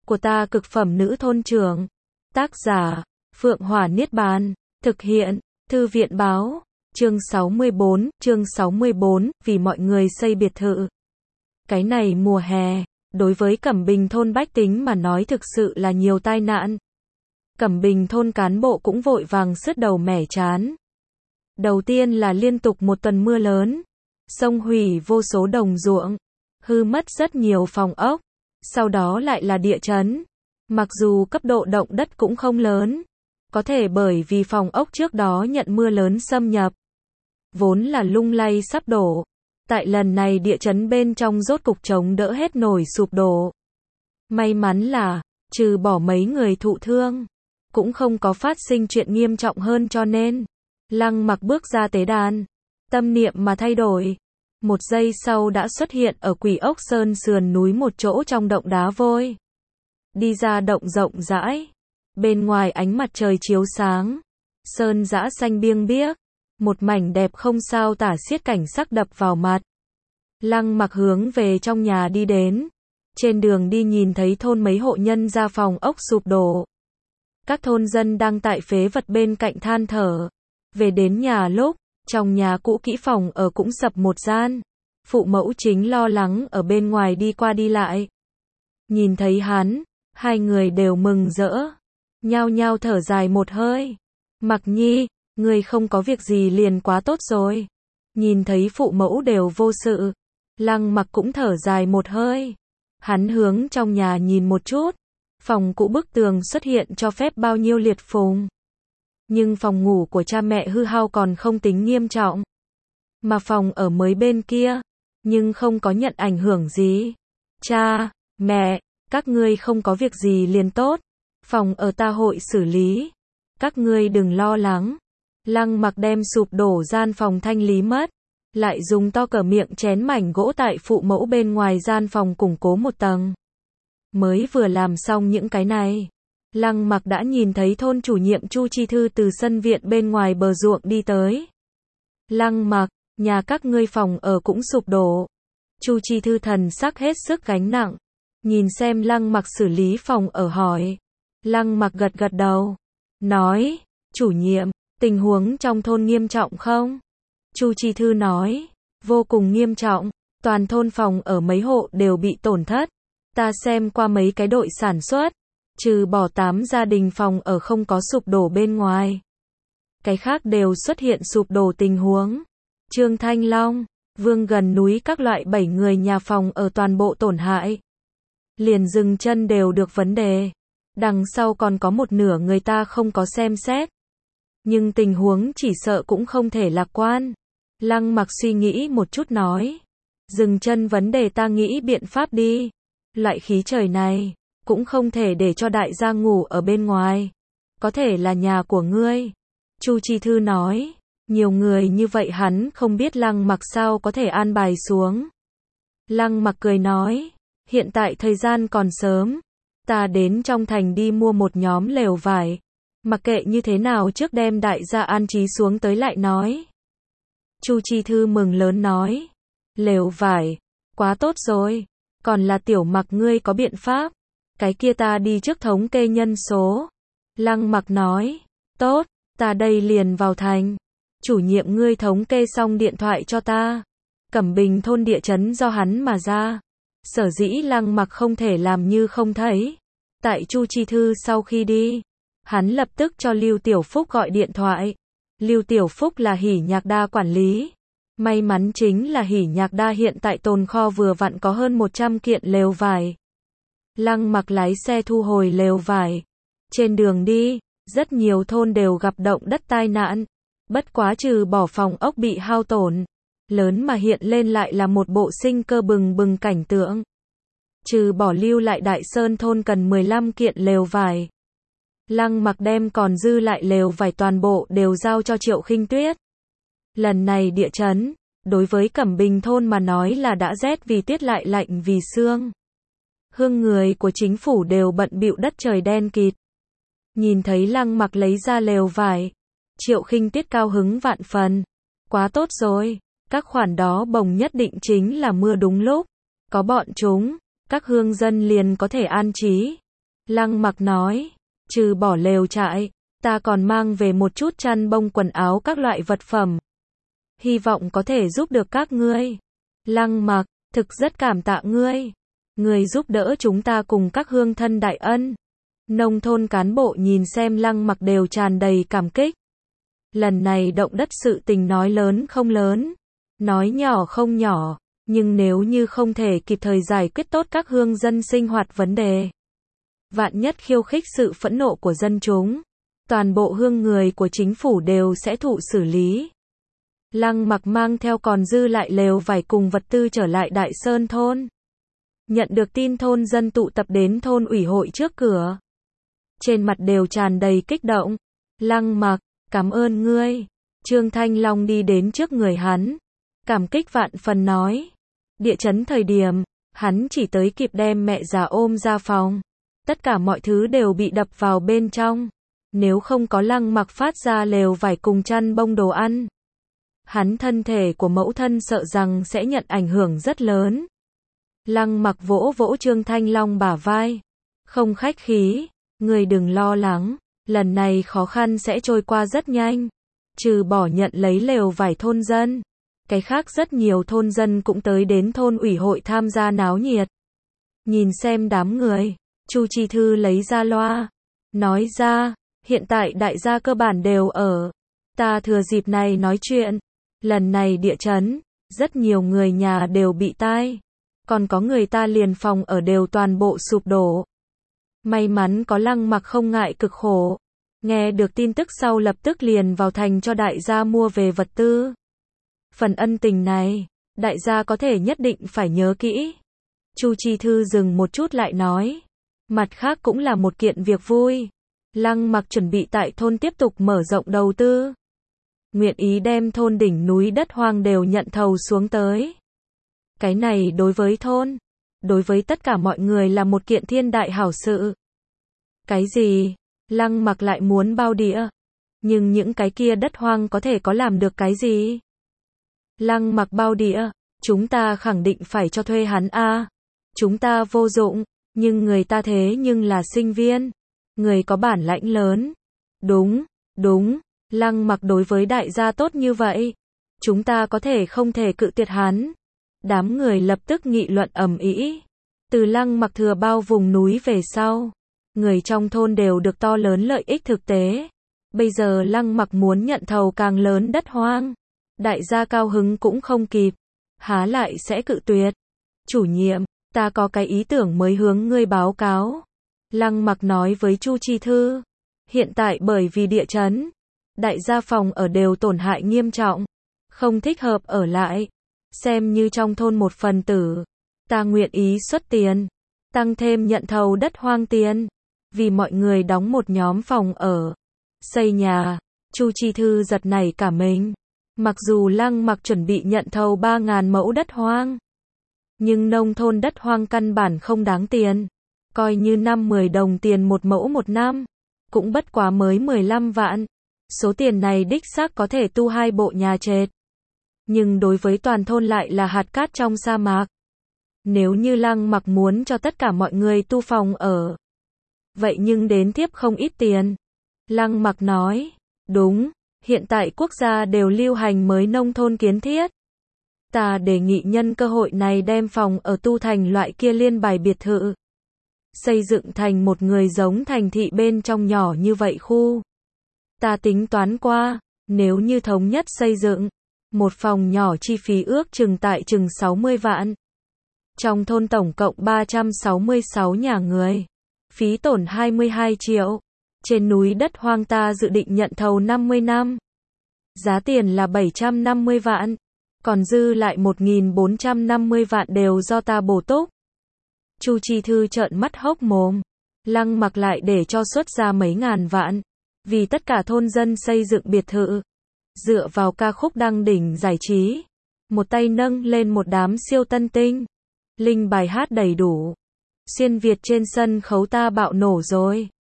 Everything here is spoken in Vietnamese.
của ta cực phẩm nữ thôn trưởng. Tác giả, Phượng Hỏa Niết Bàn. Thực hiện, Thư viện Báo. Chương 64, vì mọi người xây biệt thự. Cái này mùa hè, đối với Cẩm Bình thôn bách tính mà nói thực sự là nhiều tai nạn. Cẩm Bình thôn cán bộ cũng vội vàng sứt đầu mẻ trán. Đầu tiên là liên tục một tuần mưa lớn, xông hủy vô số đồng ruộng, hư mất rất nhiều phòng ốc. Sau đó lại là địa chấn. Mặc dù cấp độ động đất cũng không lớn, có thể bởi vì phòng ốc trước đó nhận mưa lớn xâm nhập, vốn là lung lay sắp đổ. Tại lần này địa chấn bên trong rốt cục chống đỡ hết nổi sụp đổ. May mắn là, trừ bỏ mấy người thụ thương, cũng không có phát sinh chuyện nghiêm trọng hơn, cho nên Lăng Mặc bước ra tế đàn, tâm niệm mà thay đổi. Một giây sau đã xuất hiện ở Quỷ Ốc Sơn sườn núi một chỗ trong động đá vôi. Đi ra động rộng rãi, bên ngoài ánh mặt trời chiếu sáng, sơn dã xanh biêng biếc, một mảnh đẹp không sao tả xiết, cảnh sắc đập vào mặt. Lăng Mặc hướng về trong nhà đi đến. Trên đường đi nhìn thấy thôn mấy hộ nhân ra phòng ốc sụp đổ. Các thôn dân đang tại phế vật bên cạnh than thở. Về đến nhà lúc, trong nhà cũ kỹ phòng ở cũng sập một gian. Phụ mẫu chính lo lắng ở bên ngoài đi qua đi lại. Nhìn thấy hắn, hai người đều mừng rỡ, nhao nhao thở dài một hơi. Mặc Nhi, người không có việc gì liền quá tốt rồi. Nhìn thấy phụ mẫu đều vô sự, Lăng Mặc cũng thở dài một hơi. Hắn hướng trong nhà nhìn một chút. Phòng cũ bức tường xuất hiện cho phép bao nhiêu liệt phùng. Nhưng phòng ngủ của cha mẹ hư hao còn không tính nghiêm trọng. Mà phòng ở mới bên kia, nhưng không có nhận ảnh hưởng gì. Cha, mẹ, các ngươi không có việc gì liền tốt. Phòng ở ta hội xử lý. Các ngươi đừng lo lắng. Lăng Mặc đem sụp đổ gian phòng thanh lý mất. Lại dùng to cỡ miệng chén mảnh gỗ tại phụ mẫu bên ngoài gian phòng củng cố một tầng. Mới vừa làm xong những cái này, Lăng Mặc đã nhìn thấy thôn chủ nhiệm Chu Chi Thư từ sân viện bên ngoài bờ ruộng đi tới. Lăng Mặc, nhà các ngươi phòng ở cũng sụp đổ. Chu Chi Thư thần sắc hết sức gánh nặng. Nhìn xem Lăng Mặc xử lý phòng ở hỏi. Lăng Mặc gật gật đầu. Nói, chủ nhiệm, tình huống trong thôn nghiêm trọng không? Chu Chi Thư nói, vô cùng nghiêm trọng. Toàn thôn phòng ở mấy hộ đều bị tổn thất. Ta xem qua mấy cái đội sản xuất, trừ bỏ 8 gia đình phòng ở không có sụp đổ bên ngoài, cái khác đều xuất hiện sụp đổ tình huống. Trương Thanh Long, Vương gần núi các loại 7 người nhà phòng ở toàn bộ tổn hại. Liền dừng chân đều được vấn đề. Đằng sau còn có một nửa người ta không có xem xét. Nhưng tình huống chỉ sợ cũng không thể lạc quan. Lăng Mặc suy nghĩ một chút nói. Dừng chân vấn đề ta nghĩ biện pháp đi. Loại khí trời này, cũng không thể để cho đại gia ngủ ở bên ngoài. Có thể là nhà của ngươi. Chu Chi Thư nói. Nhiều người như vậy hắn không biết Lăng Mặc sao có thể an bài xuống. Lăng Mặc cười nói. Hiện tại thời gian còn sớm. Ta đến trong thành đi mua một nhóm lều vải. Mặc kệ như thế nào trước đem đại gia an trí xuống tới lại nói. Chu Chi Thư mừng lớn nói. Lều vải, quá tốt rồi. Còn là Tiểu Mặc ngươi có biện pháp. Cái kia ta đi trước thống kê nhân số. Lăng Mặc nói. Tốt, ta đây liền vào thành. Chủ nhiệm ngươi thống kê xong điện thoại cho ta. Cẩm Bình thôn địa chấn do hắn mà ra. Sở dĩ Lăng Mặc không thể làm như không thấy. Tại Chu Chi Thư sau khi đi, hắn lập tức cho Lưu Tiểu Phúc gọi điện thoại. Lưu Tiểu Phúc là Hỉ Nhạc Đa quản lý. May mắn chính là Hỉ Nhạc Đa hiện tại tồn kho vừa vặn có hơn 100 kiện lều vải. Lăng Mặc lái xe thu hồi lều vải. Trên đường đi, rất nhiều thôn đều gặp động đất tai nạn. Bất quá trừ bỏ phòng ốc bị hao tổn, lớn mà hiện lên lại là một bộ sinh cơ bừng bừng cảnh tượng. Trừ bỏ lưu lại Đại Sơn thôn cần 15 kiện lều vải. Lăng Mặc đem còn dư lại lều vải toàn bộ đều giao cho Triệu Khinh Tuyết. Lần này địa chấn, đối với Cẩm Bình thôn mà nói là đã rét vì tuyết lại lạnh vì sương. Hương người của chính phủ đều bận bịu đất trời đen kịt. Nhìn thấy Lăng Mặc lấy ra lều vải, Triệu Khinh Tuyết cao hứng vạn phần. Quá tốt rồi, các khoản đó bồng nhất định chính là mưa đúng lúc. Có bọn chúng, các hương dân liền có thể an trí. Lăng Mặc nói, trừ bỏ lều trại, ta còn mang về một chút chăn bông quần áo các loại vật phẩm. Hy vọng có thể giúp được các ngươi. Lăng Mặc, thực rất cảm tạ ngươi. Ngươi giúp đỡ chúng ta cùng các hương thân đại ân. Nông thôn cán bộ nhìn xem Lăng Mặc đều tràn đầy cảm kích. Lần này động đất sự tình nói lớn không lớn, nói nhỏ không nhỏ, nhưng nếu như không thể kịp thời giải quyết tốt các hương dân sinh hoạt vấn đề, vạn nhất khiêu khích sự phẫn nộ của dân chúng, toàn bộ hương người của chính phủ đều sẽ thụ xử lý. Lăng Mặc mang theo còn dư lại lều vải cùng vật tư trở lại Đại Sơn thôn. Nhận được tin thôn dân tụ tập đến thôn ủy hội trước cửa. Trên mặt đều tràn đầy kích động. Lăng Mặc, cảm ơn ngươi. Trương Thanh Long đi đến trước người hắn. Cảm kích vạn phần nói. Địa chấn thời điểm, hắn chỉ tới kịp đem mẹ già ôm ra phòng. Tất cả mọi thứ đều bị đập vào bên trong. Nếu không có Lăng Mặc phát ra lều vải cùng chăn bông đồ ăn, hắn thân thể của mẫu thân sợ rằng sẽ nhận ảnh hưởng rất lớn. Lăng Mặc vỗ vỗ Trương Thanh Long bả vai. Không khách khí, người đừng lo lắng, lần này khó khăn sẽ trôi qua rất nhanh. Trừ bỏ nhận lấy lều vải thôn dân, cái khác rất nhiều thôn dân cũng tới đến thôn ủy hội tham gia náo nhiệt. Nhìn xem đám người, Chu Chi Thư lấy ra loa, nói ra, hiện tại đại gia cơ bản đều ở. Ta thừa dịp này nói chuyện, lần này địa chấn, rất nhiều người nhà đều bị tai. Còn có người ta liền phòng ở đều toàn bộ sụp đổ. May mắn có Lăng Mặc không ngại cực khổ. Nghe được tin tức sau lập tức liền vào thành cho đại gia mua về vật tư. Phần ân tình này, đại gia có thể nhất định phải nhớ kỹ. Chu Chi Thư dừng một chút lại nói. Mặt khác cũng là một kiện việc vui. Lăng Mặc chuẩn bị tại thôn tiếp tục mở rộng đầu tư. Nguyện ý đem thôn đỉnh núi đất hoang đều nhận thầu xuống tới. Cái này đối với thôn, đối với tất cả mọi người là một kiện thiên đại hảo sự. Cái gì? Lăng Mặc lại muốn bao địa. Nhưng những cái kia đất hoang có thể có làm được cái gì? Lăng Mặc bao địa, chúng ta khẳng định phải cho thuê hắn a. Chúng ta vô dụng, nhưng người ta thế nhưng là sinh viên. Người có bản lãnh lớn. Đúng, đúng, Lăng Mặc đối với đại gia tốt như vậy. Chúng ta có thể không thể cự tuyệt hắn. Đám người lập tức nghị luận ầm ĩ. Từ Lăng Mặc thừa bao vùng núi về sau, người trong thôn đều được to lớn lợi ích thực tế. Bây giờ Lăng Mặc muốn nhận thầu càng lớn đất hoang. Đại gia cao hứng cũng không kịp. Há lại sẽ cự tuyệt. Chủ nhiệm, ta có cái ý tưởng mới hướng ngươi báo cáo. Lăng Mặc nói với Chu Chi Thư. Hiện tại bởi vì địa chấn, đại gia phòng ở đều tổn hại nghiêm trọng. Không thích hợp ở lại. Xem như trong thôn một phần tử. Ta nguyện ý xuất tiền. Tăng thêm nhận thầu đất hoang tiền. Vì mọi người đóng một nhóm phòng ở. Xây nhà. Chu Chi Thư giật nảy cả mình. Mặc dù Lăng Mặc chuẩn bị nhận thầu 3.000 mẫu đất hoang. Nhưng nông thôn đất hoang căn bản không đáng tiền. Coi như 5-10 đồng tiền một mẫu một năm. Cũng bất quá mới 15 vạn. Số tiền này đích xác có thể tu 2 bộ nhà trệt. Nhưng đối với toàn thôn lại là hạt cát trong sa mạc. Nếu như Lăng Mặc muốn cho tất cả mọi người tu phòng ở, vậy nhưng đến tiếp không ít tiền. Lăng Mặc nói, đúng, hiện tại quốc gia đều lưu hành mới nông thôn kiến thiết. Ta đề nghị nhân cơ hội này đem phòng ở tu thành loại kia liên bài biệt thự. Xây dựng thành một người giống thành thị bên trong nhỏ như vậy khu. Ta tính toán qua, nếu như thống nhất xây dựng, một phòng nhỏ chi phí ước chừng tại chừng 60 vạn. Trong thôn tổng cộng 366 nhà người. Phí tổn 22 triệu. Trên núi đất hoang ta dự định nhận thầu 50 năm. Giá tiền là 750 vạn. Còn dư lại 1.450 vạn đều do ta bổ túc. Chu Chi Thư trợn mắt hốc mồm. Lăng Mặc lại để cho xuất ra mấy ngàn vạn. Vì tất cả thôn dân xây dựng biệt thự. Dựa vào ca khúc đăng đỉnh giải trí. Một tay nâng lên một đám siêu tân tinh. Linh bài hát đầy đủ. Xuyên Việt trên sân khấu ta bạo nổ rồi.